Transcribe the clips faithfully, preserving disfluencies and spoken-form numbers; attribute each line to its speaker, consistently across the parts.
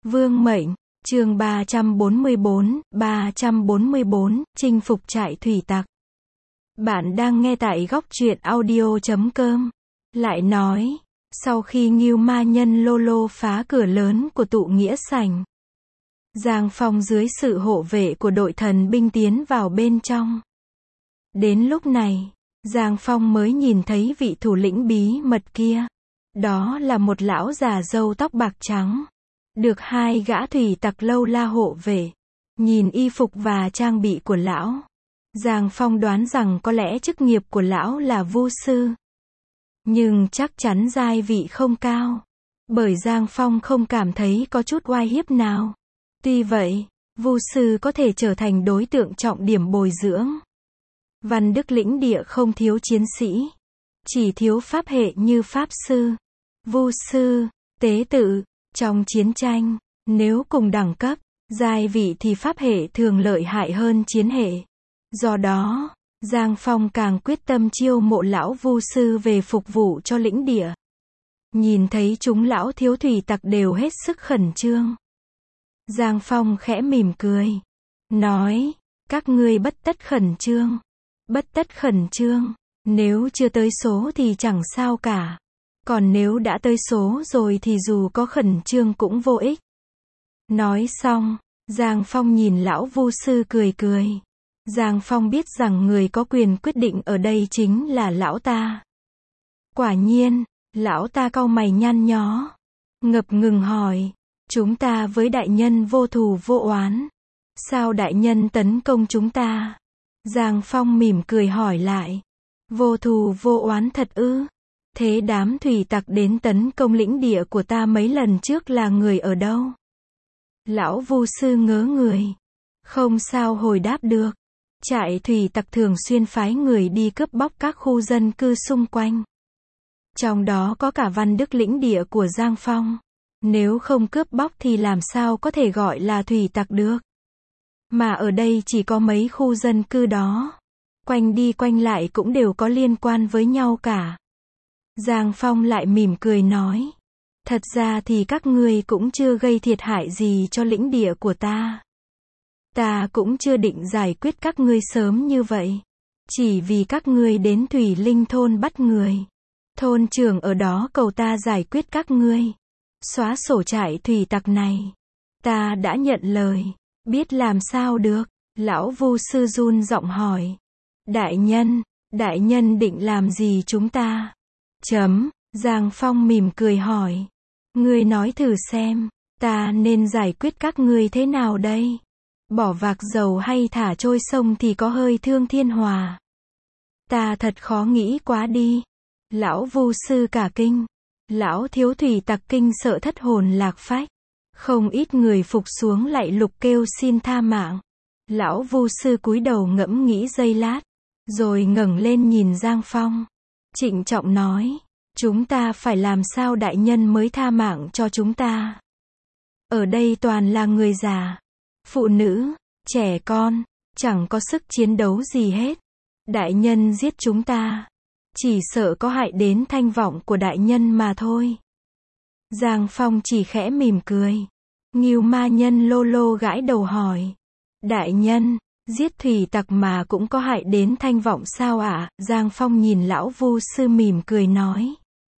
Speaker 1: Vương mệnh, chương ba trăm bốn mươi bốn, ba trăm bốn mươi bốn, chinh phục trại thủy tặc. Bạn đang nghe tại góc truyện audio chấm com. Lại nói, sau khi Ngưu Ma Nhân Lô Lô phá cửa lớn của tụ nghĩa sảnh, Giang Phong dưới sự hộ vệ của đội thần binh tiến vào bên trong. Đến lúc này, Giang Phong mới nhìn thấy vị thủ lĩnh bí mật kia. Đó là một lão già râu tóc bạc trắng, được hai gã thủy tặc lâu la hộ vệ. Nhìn y phục và trang bị của lão, Giang Phong đoán rằng có lẽ chức nghiệp của lão là vu sư. Nhưng chắc chắn giai vị không cao, bởi Giang Phong không cảm thấy có chút oai hiếp nào. Tuy vậy, vu sư có thể trở thành đối tượng trọng điểm bồi dưỡng. Văn Đức lĩnh địa không thiếu chiến sĩ, chỉ thiếu pháp hệ như pháp sư, vu sư, tế tự. Trong chiến tranh, nếu cùng đẳng cấp, giai vị thì pháp hệ thường lợi hại hơn chiến hệ. Do đó, Giang Phong càng quyết tâm chiêu mộ lão vu sư về phục vụ cho lĩnh địa. Nhìn thấy chúng lão thiếu thủy tặc đều hết sức khẩn trương, Giang Phong khẽ mỉm cười, nói, các ngươi bất tất khẩn trương. Bất tất khẩn trương, nếu chưa tới số thì chẳng sao cả. Còn nếu đã tới số rồi thì dù có khẩn trương cũng vô ích. Nói xong, Giang Phong nhìn lão vu sư cười cười. Giang Phong biết rằng người có quyền quyết định ở đây chính là lão ta. Quả nhiên, lão ta cau mày nhăn nhó, ngập ngừng hỏi, chúng ta với đại nhân vô thù vô oán, sao đại nhân tấn công chúng ta? Giang Phong mỉm cười hỏi lại, vô thù vô oán thật ư? Thế đám thủy tặc đến tấn công lĩnh địa của ta mấy lần trước là người ở đâu? Lão vu sư ngớ người, không sao hồi đáp được. Trại thủy tặc thường xuyên phái người đi cướp bóc các khu dân cư xung quanh. Trong đó có cả Văn Đức lĩnh địa của Giang Phong. Nếu không cướp bóc thì làm sao có thể gọi là thủy tặc được? Mà ở đây chỉ có mấy khu dân cư đó. Quanh đi quanh lại cũng đều có liên quan với nhau cả. Giang Phong lại mỉm cười nói, thật ra thì các ngươi cũng chưa gây thiệt hại gì cho lĩnh địa của ta. Ta cũng chưa định giải quyết các ngươi sớm như vậy. Chỉ vì các ngươi đến Thủy Linh thôn bắt người. Thôn trưởng ở đó cầu ta giải quyết các ngươi, xóa sổ trại thủy tặc này. Ta đã nhận lời, biết làm sao được. Lão vu sư run giọng hỏi, đại nhân, đại nhân định làm gì chúng ta? Chấm, Giang Phong mỉm cười hỏi, ngươi nói thử xem, ta nên giải quyết các ngươi thế nào đây? Bỏ vạc dầu hay thả trôi sông thì có hơi thương thiên hòa? Ta thật khó nghĩ quá đi. Lão vu sư cả kinh. Lão thiếu thủy tặc kinh sợ thất hồn lạc phách. Không ít người phục xuống lại lục kêu xin tha mạng. Lão vu sư cúi đầu ngẫm nghĩ giây lát, rồi ngẩng lên nhìn Giang Phong, trịnh trọng nói, chúng ta phải làm sao đại nhân mới tha mạng cho chúng ta? Ở đây toàn là người già, phụ nữ, trẻ con, chẳng có sức chiến đấu gì hết. Đại nhân giết chúng ta, chỉ sợ có hại đến thanh vọng của đại nhân mà thôi. Giang Phong chỉ khẽ mỉm cười. Ngưu Ma Nhân Lô Lô gãi đầu hỏi, đại nhân, giết thủy tặc mà cũng có hại đến thanh vọng sao ạ? À? Giang Phong nhìn lão vu sư mỉm cười nói,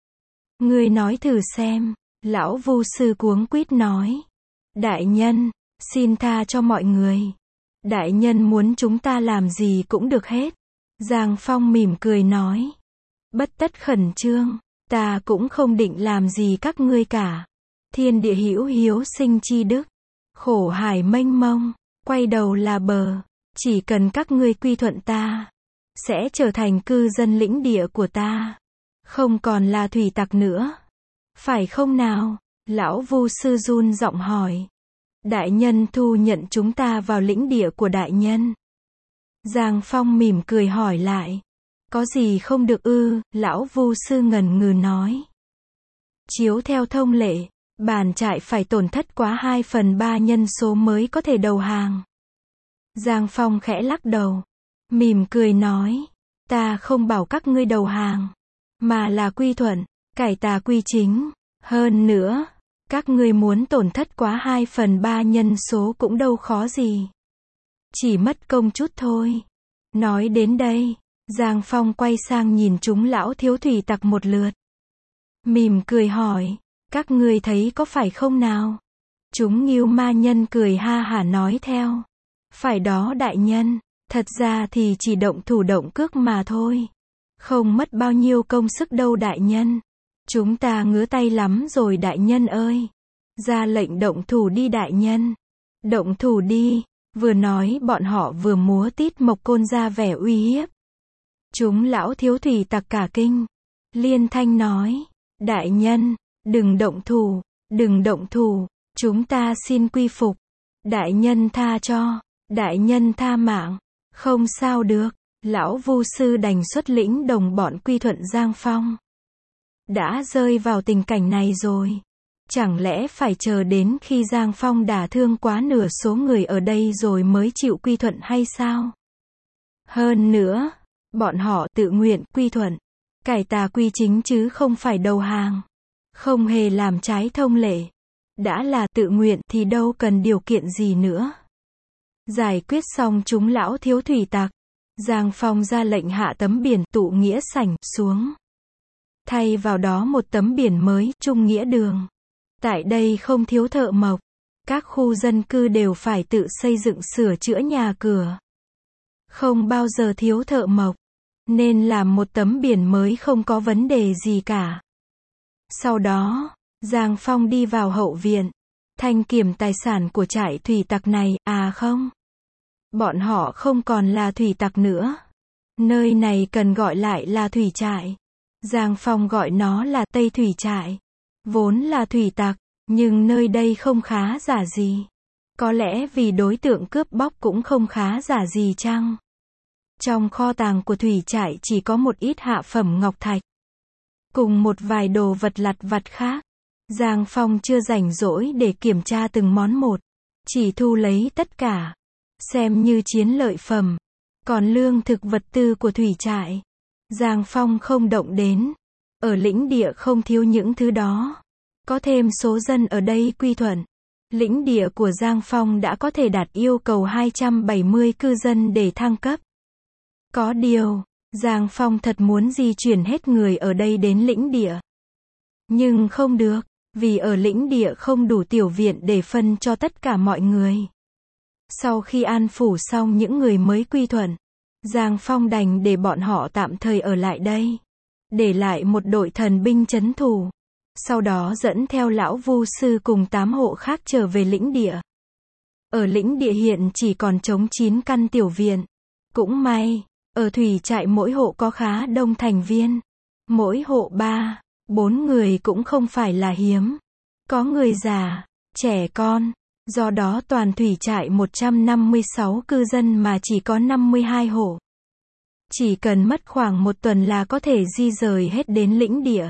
Speaker 1: ngươi nói thử xem. Lão vu sư cuống quýt nói, đại nhân, xin tha cho mọi người. Đại nhân muốn chúng ta làm gì cũng được hết. Giang Phong mỉm cười nói, bất tất khẩn trương, ta cũng không định làm gì các ngươi cả. Thiên địa hữu hiếu sinh chi đức, khổ hải mênh mông, quay đầu là bờ. Chỉ cần các ngươi quy thuận ta, sẽ trở thành cư dân lĩnh địa của ta, không còn là thủy tặc nữa. Phải không nào? Lão vu sư run giọng hỏi. Đại nhân thu nhận chúng ta vào lĩnh địa của đại nhân. Giang Phong mỉm cười hỏi lại, có gì không được ư? Lão vu sư ngần ngừ nói, chiếu theo thông lệ, bản trại phải tổn thất quá hai phần ba nhân số mới có thể đầu hàng. Giang Phong khẽ lắc đầu, mỉm cười nói, ta không bảo các ngươi đầu hàng, mà là quy thuận, cải tà quy chính. Hơn nữa, Các ngươi muốn tổn thất quá hai phần ba nhân số cũng đâu khó gì. Chỉ mất công chút thôi. Nói đến đây, Giang Phong quay sang nhìn chúng lão thiếu thủy tặc một lượt. Mỉm cười hỏi, các ngươi thấy có phải không nào? Chúng Ngưu ma nhân cười ha hả nói theo. Phải đó đại nhân, thật ra thì chỉ động thủ động cước mà thôi. Không mất bao nhiêu công sức đâu đại nhân. Chúng ta ngứa tay lắm rồi đại nhân ơi. Ra lệnh động thủ đi đại nhân. Động thủ đi. Vừa nói bọn họ vừa múa tít mộc côn ra vẻ uy hiếp. Chúng lão thiếu thủy tặc cả kinh. Liên thanh nói, đại nhân, đừng động thủ, đừng động thủ, chúng ta xin quy phục. Đại nhân tha cho, đại nhân tha mạng, không sao được, lão vu sư đành xuất lĩnh đồng bọn quy thuận Giang Phong. Đã rơi vào tình cảnh này rồi. Chẳng lẽ phải chờ đến khi Giang Phong đả thương quá nửa số người ở đây rồi mới chịu quy thuận hay sao? Hơn nữa, bọn họ tự nguyện quy thuận, cải tà quy chính chứ không phải đầu hàng. Không hề làm trái thông lệ. Đã là tự nguyện thì đâu cần điều kiện gì nữa. Giải quyết xong chúng lão thiếu thủy tặc, Giang Phong ra lệnh hạ tấm biển tụ nghĩa sảnh xuống. Thay vào đó một tấm biển mới, trung nghĩa đường. Tại đây không thiếu thợ mộc. Các khu dân cư đều phải tự xây dựng sửa chữa nhà cửa. Không bao giờ thiếu thợ mộc. Nên làm một tấm biển mới không có vấn đề gì cả. Sau đó, Giang Phong đi vào hậu viện. Thanh kiểm tài sản của trại thủy tặc này, à không. Bọn họ không còn là thủy tặc nữa. Nơi này cần gọi lại là thủy trại. Giang Phong gọi nó là Tây Thủy Trại. Vốn là thủy tặc, nhưng nơi đây không khá giả gì. Có lẽ vì đối tượng cướp bóc cũng không khá giả gì chăng? Trong kho tàng của thủy trại chỉ có một ít hạ phẩm ngọc thạch. Cùng một vài đồ vật lặt vặt khác. Giang Phong chưa rảnh rỗi để kiểm tra từng món một. Chỉ thu lấy tất cả. Xem như chiến lợi phẩm. Còn lương thực vật tư của thủy trại, Giang Phong không động đến. Ở lĩnh địa không thiếu những thứ đó. Có thêm số dân ở đây quy thuận. Lĩnh địa của Giang Phong đã có thể đạt yêu cầu hai trăm bảy mươi cư dân để thăng cấp. Có điều, Giang Phong thật muốn di chuyển hết người ở đây đến lĩnh địa. Nhưng không được, vì ở lĩnh địa không đủ tiểu viện để phân cho tất cả mọi người. Sau khi an phủ xong những người mới quy thuận, Giang Phong đành để bọn họ tạm thời ở lại đây. Để lại một đội thần binh trấn thủ. Sau đó dẫn theo lão vu sư cùng tám hộ khác trở về lĩnh địa. Ở lĩnh địa hiện chỉ còn trống chín căn tiểu viện. Cũng may, ở thủy trại mỗi hộ có khá đông thành viên. Mỗi hộ ba, bốn người cũng không phải là hiếm. Có người già, trẻ con. Do đó toàn thủy trại một trăm năm mươi sáu cư dân mà chỉ có năm mươi hai hộ. Chỉ cần mất khoảng một tuần là có thể di rời hết đến lĩnh địa.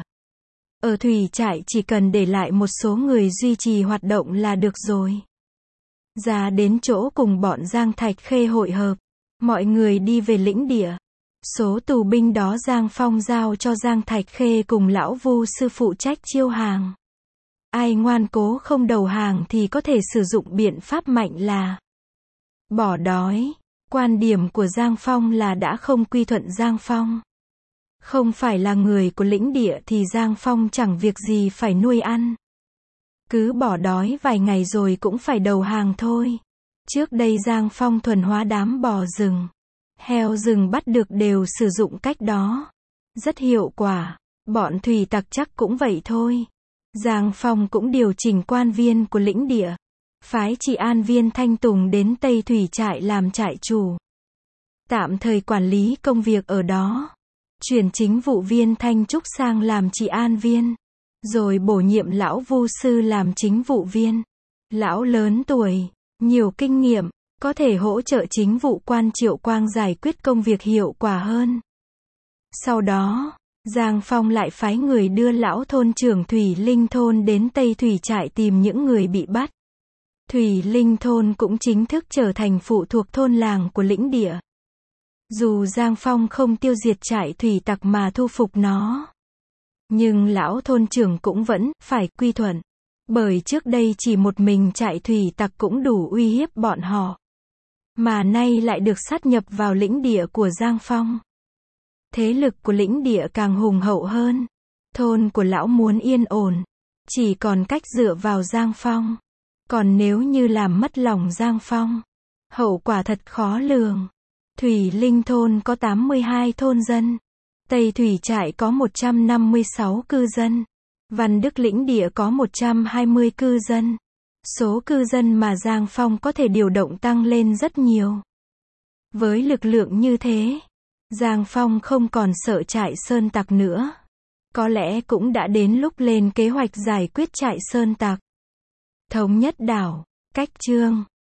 Speaker 1: Ở thủy trại chỉ cần để lại một số người duy trì hoạt động là được rồi. Ra đến chỗ cùng bọn Giang Thạch Khê hội hợp. Mọi người đi về lĩnh địa. Số tù binh đó Giang Phong giao cho Giang Thạch Khê cùng lão vu sư phụ trách chiêu hàng. Ai ngoan cố không đầu hàng thì có thể sử dụng biện pháp mạnh là bỏ đói. Quan điểm của Giang Phong là đã không quy thuận Giang Phong. Không phải là người của lĩnh địa thì Giang Phong chẳng việc gì phải nuôi ăn. Cứ bỏ đói vài ngày rồi cũng phải đầu hàng thôi. Trước đây Giang Phong thuần hóa đám bò rừng. Heo rừng bắt được đều sử dụng cách đó. Rất hiệu quả. Bọn thủy tặc chắc cũng vậy thôi. Giang Phong cũng điều chỉnh quan viên của lĩnh địa. Phái trị an viên Thanh Tùng đến Tây Thủy Trại làm trại chủ. Tạm thời quản lý công việc ở đó. Chuyển chính vụ viên Thanh Trúc sang làm trị an viên. Rồi bổ nhiệm lão vu sư làm chính vụ viên. Lão lớn tuổi, nhiều kinh nghiệm, có thể hỗ trợ chính vụ quan Triệu Quang giải quyết công việc hiệu quả hơn. Sau đó, Giang Phong lại phái người đưa lão thôn trưởng Thủy Linh Thôn đến Tây Thủy Trại tìm những người bị bắt. Thủy Linh Thôn cũng chính thức trở thành phụ thuộc thôn làng của lĩnh địa. Dù Giang Phong không tiêu diệt trại thủy tặc mà thu phục nó, nhưng lão thôn trưởng cũng vẫn phải quy thuận. Bởi trước đây chỉ một mình trại thủy tặc cũng đủ uy hiếp bọn họ. Mà nay lại được sát nhập vào lĩnh địa của Giang Phong. Thế lực của lĩnh địa càng hùng hậu hơn. Thôn của lão muốn yên ổn. Chỉ còn cách dựa vào Giang Phong. Còn nếu như làm mất lòng Giang Phong, hậu quả thật khó lường. Thủy Linh thôn có tám mươi hai thôn dân. Tây Thủy trại có một trăm năm mươi sáu cư dân. Văn Đức lĩnh địa có một trăm hai mươi cư dân. Số cư dân mà Giang Phong có thể điều động tăng lên rất nhiều. Với lực lượng như thế, Giang Phong không còn sợ trại sơn tặc nữa. Có lẽ cũng đã đến lúc lên kế hoạch giải quyết trại sơn tặc. Thống nhất đảo, cách chương